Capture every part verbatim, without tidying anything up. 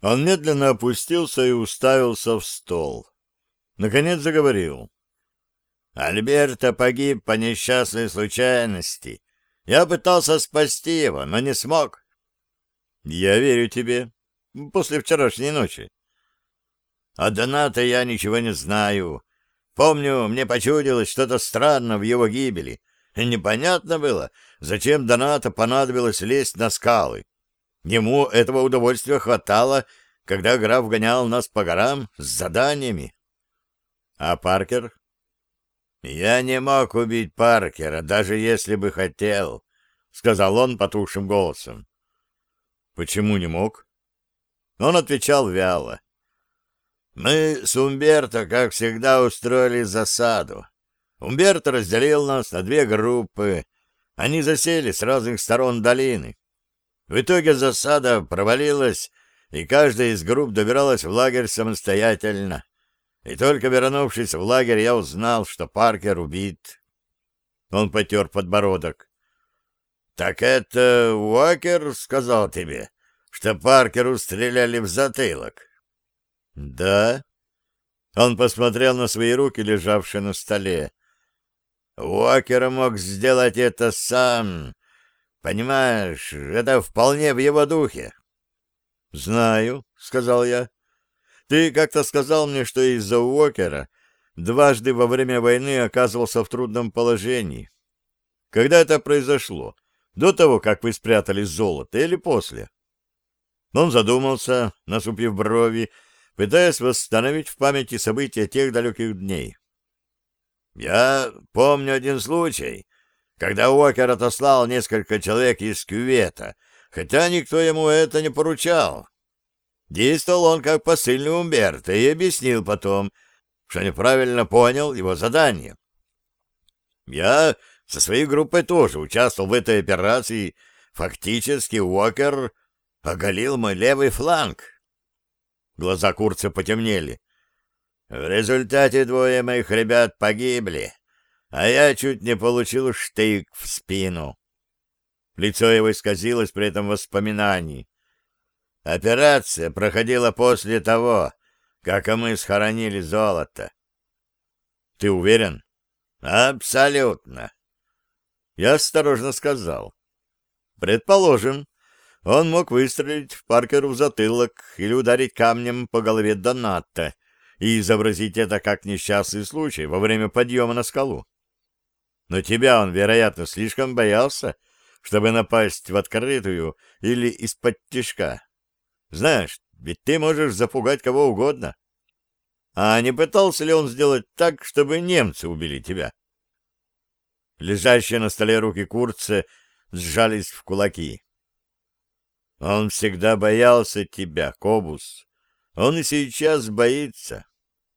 Он медленно опустился и уставился в стол. Наконец заговорил. Альберто погиб по несчастной случайности. Я пытался спасти его, но не смог. Я верю тебе. После вчерашней ночи. О Донато я ничего не знаю. Помню, мне почудилось что-то странное в его гибели. И непонятно было, зачем Донато понадобилось лезть на скалы. Ему этого удовольствия хватало, когда граф гонял нас по горам с заданиями. А Паркер? Я не мог убить Паркера, даже если бы хотел, — сказал он потухшим голосом. Почему не мог? Он отвечал вяло. Мы с Умберто, как всегда, устроили засаду. Умберто разделил нас на две группы. Они засели с разных сторон долины. В итоге засада провалилась, и каждая из групп добиралась в лагерь самостоятельно. И только вернувшись в лагерь, я узнал, что Паркер убит. Он потер подбородок. — Так это Уокер сказал тебе, что Паркеру стреляли в затылок? — Да. Он посмотрел на свои руки, лежавшие на столе. — Уокер мог сделать это сам. Понимаешь, это вполне в его духе. — Знаю, — сказал я. — Ты как-то сказал мне, что из-за Уокера дважды во время войны оказывался в трудном положении. Когда это произошло? До того, как вы спрятали золото, или после? Он задумался, насупив брови, пытаясь восстановить в памяти события тех далеких дней. — Я помню один случай, когда Уокер отослал несколько человек из кювета, хотя никто ему это не поручал. Действовал он как посыльный Умберто и объяснил потом, что неправильно понял его задание. Я со своей группой тоже участвовал в этой операции. Фактически Уокер оголил мой левый фланг. Глаза Курца потемнели. В результате двое моих ребят погибли, а я чуть не получил штык в спину. Лицо его исказилось при этом воспоминании. Операция проходила после того, как мы схоронили золото. — Ты уверен? — Абсолютно. Я осторожно сказал. — Предположим, он мог выстрелить в Паркеру в затылок или ударить камнем по голове Донато и изобразить это как несчастный случай во время подъема на скалу. Но тебя он, вероятно, слишком боялся, чтобы напасть в открытую или из-под тишка. Знаешь, ведь ты можешь запугать кого угодно. А не пытался ли он сделать так, чтобы немцы убили тебя? Лежащие на столе руки Курца сжались в кулаки. Он всегда боялся тебя, Кобус. Он и сейчас боится.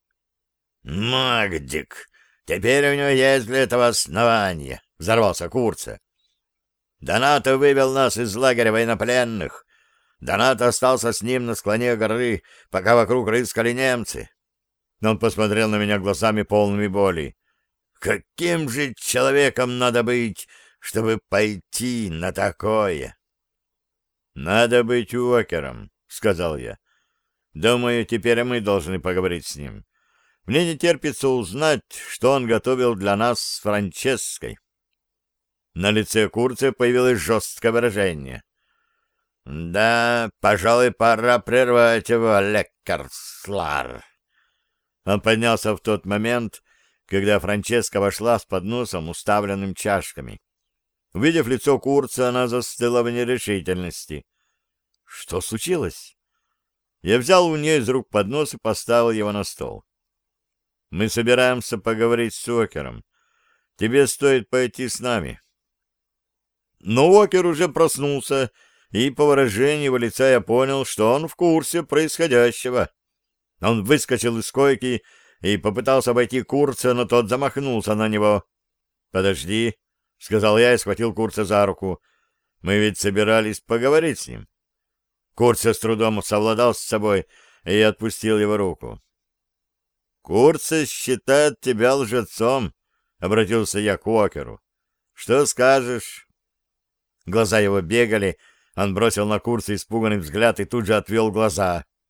Магдик, теперь у него есть для этого основания, — взорвался Курца. Донато вывел нас из лагеря военнопленных. Донато остался с ним на склоне горы, пока вокруг рыскали немцы. Он посмотрел на меня глазами полными боли. Каким же человеком надо быть, чтобы пойти на такое? — Надо быть Уокером, — сказал я. — Думаю, теперь мы должны поговорить с ним. Мне не терпится узнать, что он готовил для нас с Франческой. На лице Курца появилось жесткое выражение. — Да, пожалуй, пора прервать его, лекарслар. Он поднялся в тот момент, когда Франческа вошла с подносом, уставленным чашками. Увидев лицо Курца, она застыла в нерешительности. — Что случилось? Я взял у нее из рук поднос и поставил его на стол. — Мы собираемся поговорить с Уокером. Тебе стоит пойти с нами. Но Уокер уже проснулся, и по выражению его лица я понял, что он в курсе происходящего. Он выскочил из койки и попытался обойти Курца, но тот замахнулся на него. — Подожди, — сказал я и схватил Курца за руку. — Мы ведь собирались поговорить с ним. Курца с трудом совладал с собой, и я отпустил его руку. — Курца считает тебя лжецом, — обратился я к Уокеру. — Что скажешь? Глаза его бегали, он бросил на Курца испуганный взгляд и тут же отвел глаза.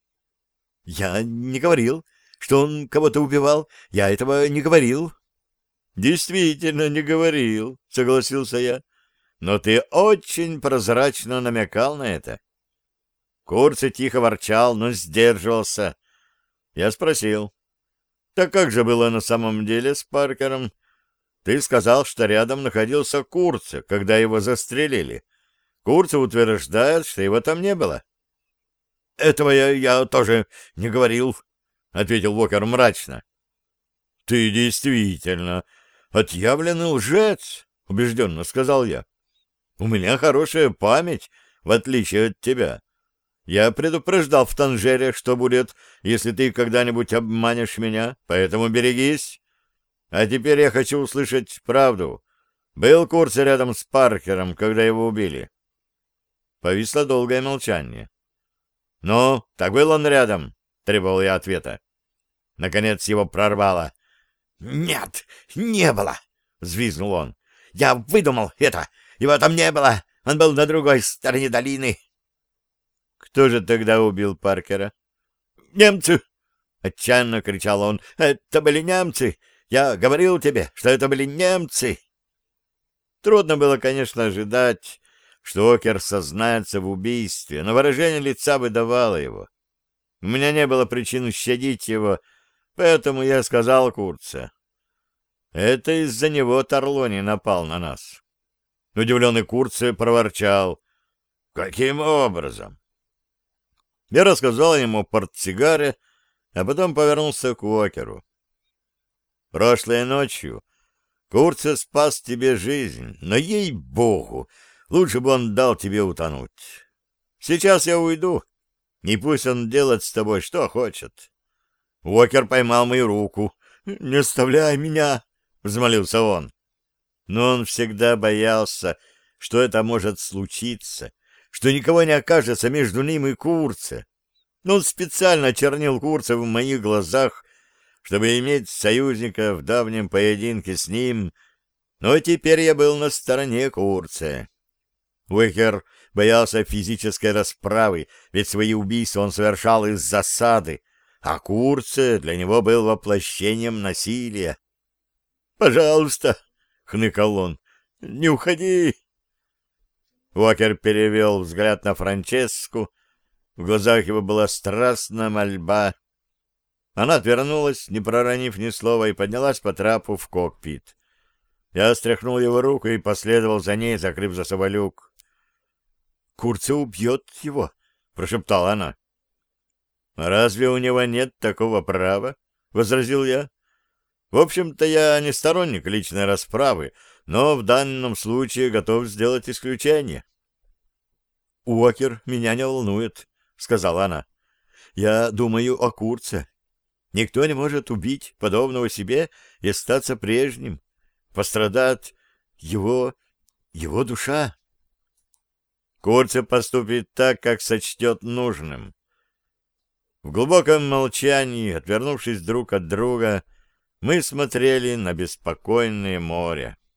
Я не говорил, что он кого-то убивал. Я этого не говорил. Действительно не говорил, согласился я. Но ты очень прозрачно намекал на это. Курций тихо ворчал, но сдерживался. Я спросил: так как же было на самом деле с Паркером? Ты сказал, что рядом находился Курций, когда его застрелили. Курций утверждает, что его там не было. — Этого я, я тоже не говорил, — ответил Уокер мрачно. — Ты действительно отъявленный лжец, — убежденно сказал я. — У меня хорошая память, в отличие от тебя. Я предупреждал в Танжере, что будет, если ты когда-нибудь обманешь меня, поэтому берегись. А теперь я хочу услышать правду. Был Курций рядом с Паркером, когда его убили? Повисло долгое молчание. — Ну, так был он рядом? — требовал я ответа. Наконец его прорвало. — Нет, не было! — взвизгнул он. — Я выдумал это! Его там не было! Он был на другой стороне долины! — Кто же тогда убил Паркера? — Немцы! — отчаянно кричал он. — Это были немцы! Я говорил тебе, что это были немцы! Трудно было, конечно, ожидать, что Уокер сознается в убийстве, но выражение лица выдавало его. У меня не было причин щадить его, поэтому я сказал Курцию: это из-за него Тарлони напал на нас. Удивленный Курций проворчал: каким образом? Я рассказал ему о портсигаре, а потом повернулся к Уокеру. Прошлой ночью Курций спас тебе жизнь, но, ей-богу, лучше бы он дал тебе утонуть. Сейчас я уйду, и пусть он делает с тобой что хочет. Уокер поймал мою руку. — Не оставляй меня! — взмолился он. Но он всегда боялся, что это может случиться, что никого не окажется между ним и Курцием. Он специально очернил Курция в моих глазах, чтобы иметь союзника в давнем поединке с ним, но теперь я был на стороне Курция. Уокер боялся физической расправы, ведь свои убийства он совершал из засады, а Курция для него был воплощением насилия. «Пожалуйста!» — хныкал он. «Не уходи!» Уокер перевел взгляд на Франческу. В глазах его была страстная мольба. Она отвернулась, не проронив ни слова, и поднялась по трапу в кокпит. Я стряхнул его руку и последовал за ней, закрыв за собой люк. «Курций убьет его», — прошептала она. «Разве у него нет такого права?» — возразил я. «В общем-то, я не сторонник личной расправы, но в данном случае готов сделать исключение». «Уокер меня не волнует», — сказала она. «Я думаю о Курце. Никто не может убить подобного себе и остаться прежним. Пострадает его... его душа». Курций поступит так, как сочтет нужным. В глубоком молчании, отвернувшись друг от друга, мы смотрели на беспокойное море.